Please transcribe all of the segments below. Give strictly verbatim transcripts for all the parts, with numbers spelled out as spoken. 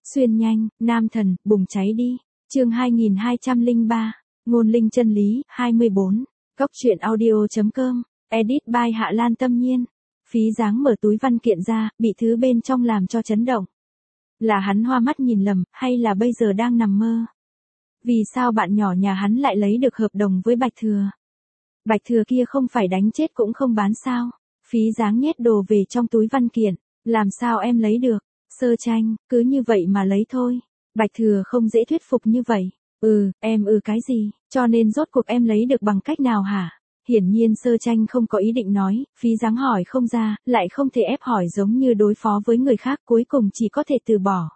Xuyên nhanh, nam thần, bùng cháy đi. Chương hai nghìn hai trăm lẻ ba, ngôn linh chân lý, hai mươi bốn. Góc truyện audio.com, edit by Hạ Lan Tâm Nhiên. Phí dáng mở túi văn kiện ra, bị thứ bên trong làm cho chấn động. Là hắn hoa mắt nhìn lầm, hay là bây giờ đang nằm mơ? Vì sao bạn nhỏ nhà hắn lại lấy được hợp đồng với Bạch Thừa? Bạch Thừa kia không phải đánh chết cũng không bán sao? Phí dáng nhét đồ về trong túi văn kiện. Làm sao em lấy được? Sơ tranh, cứ như vậy mà lấy thôi. Bạch Thừa không dễ thuyết phục như vậy. Ừ, em ừ cái gì, cho nên rốt cuộc em lấy được bằng cách nào hả? Hiển nhiên Sơ tranh không có ý định nói, Phí dáng hỏi không ra, lại không thể ép hỏi giống như đối phó với người khác, cuối cùng chỉ có thể từ bỏ.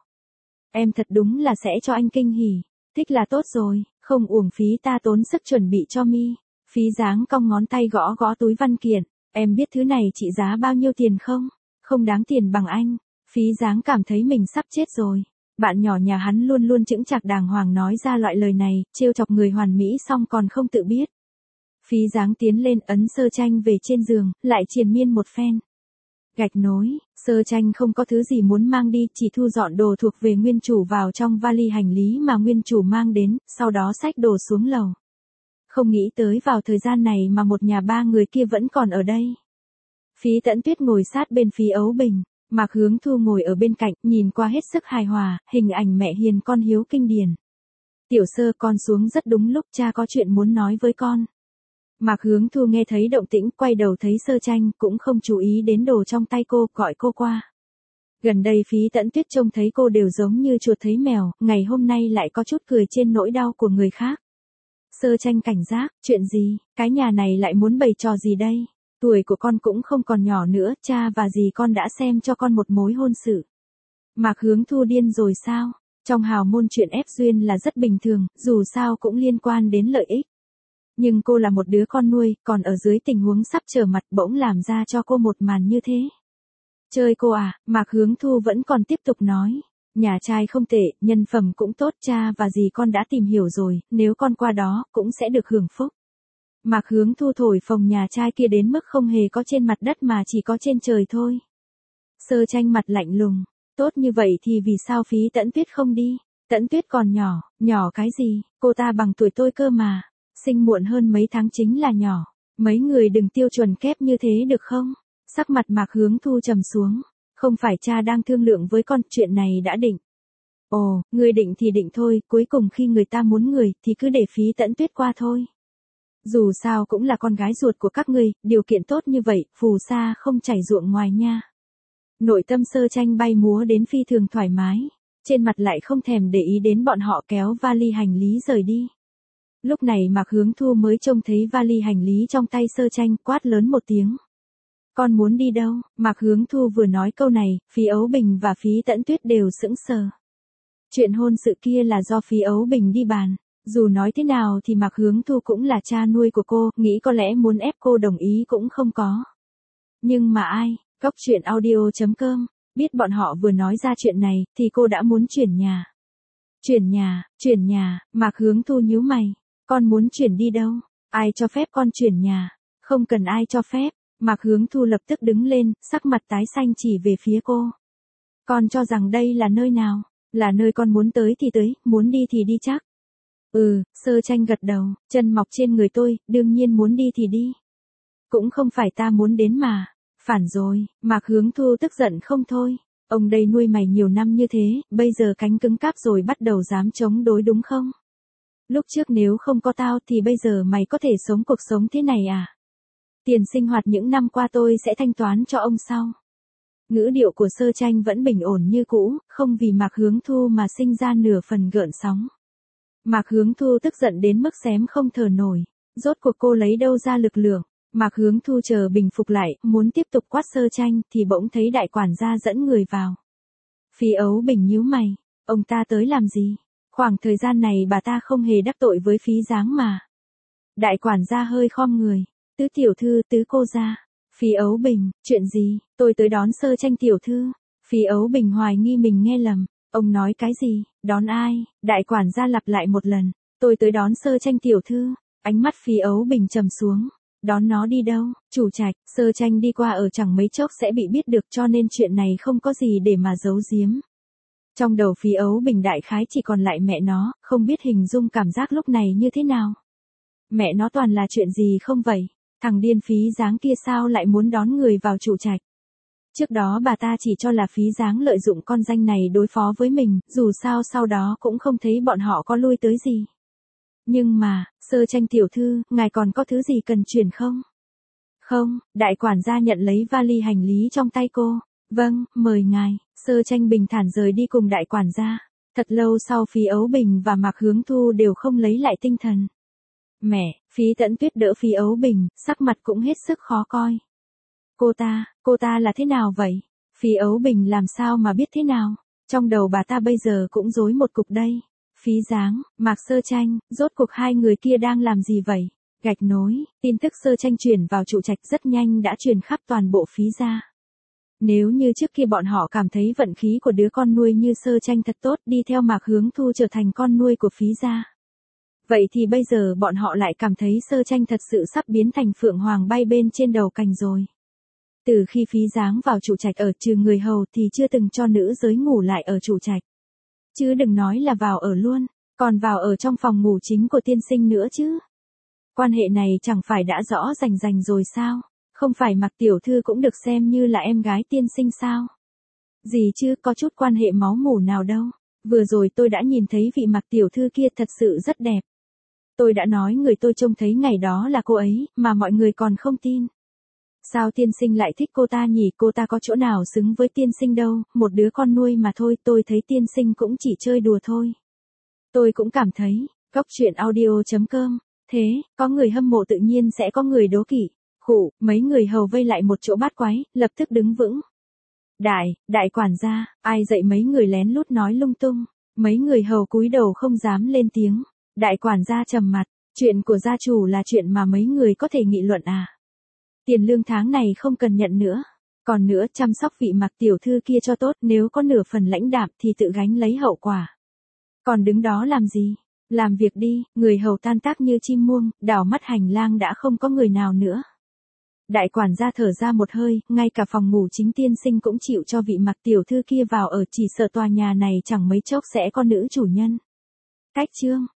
Em thật đúng là sẽ cho anh kinh hỉ, thích là tốt rồi, không uổng phí ta tốn sức chuẩn bị cho mi. Phí dáng cong ngón tay gõ gõ túi văn kiện, em biết thứ này trị giá bao nhiêu tiền không? Không đáng tiền bằng anh. Phí dáng cảm thấy mình sắp chết rồi. Bạn nhỏ nhà hắn luôn luôn chững chạc đàng hoàng nói ra loại lời này, trêu chọc người hoàn mỹ xong còn không tự biết. Phí dáng tiến lên ấn Sơ tranh về trên giường, lại triền miên một phen. Gạch nối, Sơ tranh không có thứ gì muốn mang đi, chỉ thu dọn đồ thuộc về nguyên chủ vào trong vali hành lý mà nguyên chủ mang đến, sau đó xách đồ xuống lầu. Không nghĩ tới vào thời gian này mà một nhà ba người kia vẫn còn ở đây. Phí Tẫn Tuyết ngồi sát bên Phí Ấu Bình. Mạc Hướng Thu ngồi ở bên cạnh, nhìn qua hết sức hài hòa, hình ảnh mẹ hiền con hiếu kinh điển. Tiểu Sơ, con xuống rất đúng lúc, cha có chuyện muốn nói với con. Mạc Hướng Thu nghe thấy động tĩnh, quay đầu thấy Sơ tranh, cũng không chú ý đến đồ trong tay cô, gọi cô qua. Gần đây Phí Tẫn Tuyết trông thấy cô đều giống như chuột thấy mèo, ngày hôm nay lại có chút cười trên nỗi đau của người khác. Sơ tranh cảnh giác, chuyện gì, cái nhà này lại muốn bày trò gì đây? Tuổi của con cũng không còn nhỏ nữa, cha và dì con đã xem cho con một mối hôn sự. Mạc Hướng Thu điên rồi sao? Trong hào môn chuyện ép duyên là rất bình thường, dù sao cũng liên quan đến lợi ích. Nhưng cô là một đứa con nuôi, còn ở dưới tình huống sắp trở mặt bỗng làm ra cho cô một màn như thế. Chơi cô à? Mạc Hướng Thu vẫn còn tiếp tục nói. Nhà trai không tệ, nhân phẩm cũng tốt, cha và dì con đã tìm hiểu rồi, nếu con qua đó, cũng sẽ được hưởng phúc. Mạc Hướng Thu thổi phồng nhà trai kia đến mức không hề có trên mặt đất mà chỉ có trên trời thôi. Sơ tranh mặt lạnh lùng, tốt như vậy thì vì sao Phí Tẫn Tuyết không đi? Tẫn Tuyết còn nhỏ, nhỏ cái gì, cô ta bằng tuổi tôi cơ mà, sinh muộn hơn mấy tháng chính là nhỏ, mấy người đừng tiêu chuẩn kép như thế được không? Sắc mặt Mạc Hướng Thu trầm xuống, không phải cha đang thương lượng với con, chuyện này đã định. Ồ, người định thì định thôi, cuối cùng khi người ta muốn người thì cứ để Phí Tẫn Tuyết qua thôi. Dù sao cũng là con gái ruột của các ngươi, điều kiện tốt như vậy, phù sa không chảy ruộng ngoài nha. Nội tâm Sơ tranh bay múa đến phi thường thoải mái, trên mặt lại không thèm để ý đến bọn họ kéo vali hành lý rời đi. Lúc này Mạc Hướng Thu mới trông thấy vali hành lý trong tay Sơ tranh, quát lớn một tiếng. Con muốn đi đâu? Mạc Hướng Thu vừa nói câu này, Phí Ấu Bình và Phí Tẫn Tuyết đều sững sờ. Chuyện hôn sự kia là do Phí Ấu Bình đi bàn. Dù nói thế nào thì Mạc Hướng Thu cũng là cha nuôi của cô, nghĩ có lẽ muốn ép cô đồng ý cũng không có. Nhưng mà ai, góc truyện audio.com, biết bọn họ vừa nói ra chuyện này, thì cô đã muốn chuyển nhà. Chuyển nhà, chuyển nhà, Mạc Hướng Thu nhíu mày, con muốn chuyển đi đâu? Ai cho phép con chuyển nhà? Không cần ai cho phép, Mạc Hướng Thu lập tức đứng lên, sắc mặt tái xanh chỉ về phía cô. Con cho rằng đây là nơi nào? Là nơi con muốn tới thì tới, muốn đi thì đi chắc. Ừ, Sơ tranh gật đầu, chân mọc trên người tôi, đương nhiên muốn đi thì đi. Cũng không phải ta muốn đến mà. Phản rồi, Mạc Hướng Thu tức giận không thôi. Ông đây nuôi mày nhiều năm như thế, bây giờ cánh cứng cáp rồi bắt đầu dám chống đối đúng không? Lúc trước nếu không có tao thì bây giờ mày có thể sống cuộc sống thế này à? Tiền sinh hoạt những năm qua tôi sẽ thanh toán cho ông sau. Ngữ điệu của Sơ tranh vẫn bình ổn như cũ, không vì Mạc Hướng Thu mà sinh ra nửa phần gợn sóng. Mạc Hướng Thu tức giận đến mức xém không thở nổi, rốt cuộc cô lấy đâu ra lực lượng. Mạc Hướng Thu chờ bình phục lại, muốn tiếp tục quát Sơ tranh thì bỗng thấy đại quản gia dẫn người vào. Phí Ấu Bình nhíu mày, ông ta tới làm gì? Khoảng thời gian này bà ta không hề đắc tội với Phí dáng mà. Đại quản gia hơi khom người, tứ tiểu thư, tứ cô gia. Phí Ấu Bình, chuyện gì? Tôi tới đón Sơ tranh tiểu thư. Phí Ấu Bình hoài nghi mình nghe lầm. Ông nói cái gì? Đón ai? Đại quản gia lặp lại một lần. Tôi tới đón Sơ tranh tiểu thư. Ánh mắt Phí Ấu Bình trầm xuống. Đón nó đi đâu? Chủ trạch, Sơ tranh đi qua ở chẳng mấy chốc sẽ bị biết được, cho nên chuyện này không có gì để mà giấu giếm. Trong đầu Phí Ấu Bình đại khái chỉ còn lại mẹ nó, không biết hình dung cảm giác lúc này như thế nào. Mẹ nó toàn là chuyện gì không vậy? Thằng điên Phí Dáng kia sao lại muốn đón người vào trụ trạch? Trước đó bà ta chỉ cho là Phí Dáng lợi dụng con danh này đối phó với mình, dù sao sau đó cũng không thấy bọn họ có lui tới gì. Nhưng mà, Sơ Tranh tiểu thư, ngài còn có thứ gì cần chuyển không? Không, đại quản gia nhận lấy vali hành lý trong tay cô. Vâng, mời ngài. Sơ Tranh bình thản rời đi cùng đại quản gia. Thật lâu sau Phí Ấu Bình và Mạc Hướng Thu đều không lấy lại tinh thần. Mẹ, Phí Tẫn Tuyết đỡ Phí Ấu Bình, sắc mặt cũng hết sức khó coi. Cô ta, cô ta là thế nào vậy? Phí Ấu Bình làm sao mà biết thế nào? Trong đầu bà ta bây giờ cũng rối một cục đây. Phí Dáng, Mạc Sơ Tranh, rốt cuộc hai người kia đang làm gì vậy? Gạch nối, tin tức Sơ Tranh chuyển vào trụ trạch rất nhanh đã truyền khắp toàn bộ Phí gia. Nếu như trước kia bọn họ cảm thấy vận khí của đứa con nuôi như Sơ Tranh thật tốt đi theo Mạc Hướng Thu trở thành con nuôi của Phí gia. Vậy thì bây giờ bọn họ lại cảm thấy Sơ Tranh thật sự sắp biến thành phượng hoàng bay bên trên đầu cành rồi. Từ khi Phí Dáng vào trụ trạch ở trừ người hầu thì chưa từng cho nữ giới ngủ lại ở trụ trạch. Chứ đừng nói là vào ở luôn, còn vào ở trong phòng ngủ chính của tiên sinh nữa chứ. Quan hệ này chẳng phải đã rõ rành rành rồi sao? Không phải Mạc tiểu thư cũng được xem như là em gái tiên sinh sao? Gì chứ, có chút quan hệ máu mủ nào đâu. Vừa rồi tôi đã nhìn thấy vị Mạc tiểu thư kia thật sự rất đẹp. Tôi đã nói người tôi trông thấy ngày đó là cô ấy, mà mọi người còn không tin. Sao tiên sinh lại thích cô ta nhỉ? Cô ta có chỗ nào xứng với tiên sinh đâu, một đứa con nuôi mà thôi, tôi thấy tiên sinh cũng chỉ chơi đùa thôi. Tôi cũng cảm thấy, góc truyện audio chấm com, thế, có người hâm mộ tự nhiên sẽ có người đố kỵ. Khụ, mấy người hầu vây lại một chỗ bát quái, lập tức đứng vững. Đại, đại quản gia, ai dạy mấy người lén lút nói lung tung, mấy người hầu cúi đầu không dám lên tiếng. Đại quản gia trầm mặt, chuyện của gia chủ là chuyện mà mấy người có thể nghị luận à. Tiền lương tháng này không cần nhận nữa. Còn nữa chăm sóc vị Mạc tiểu thư kia cho tốt, nếu có nửa phần lãnh đạm thì tự gánh lấy hậu quả. Còn đứng đó làm gì? Làm việc đi, người hầu tan tác như chim muông, đảo mắt hành lang đã không có người nào nữa. Đại quản gia thở ra một hơi, ngay cả phòng ngủ chính tiên sinh cũng chịu cho vị Mạc tiểu thư kia vào ở, chỉ sợ tòa nhà này chẳng mấy chốc sẽ có nữ chủ nhân. Cách chương.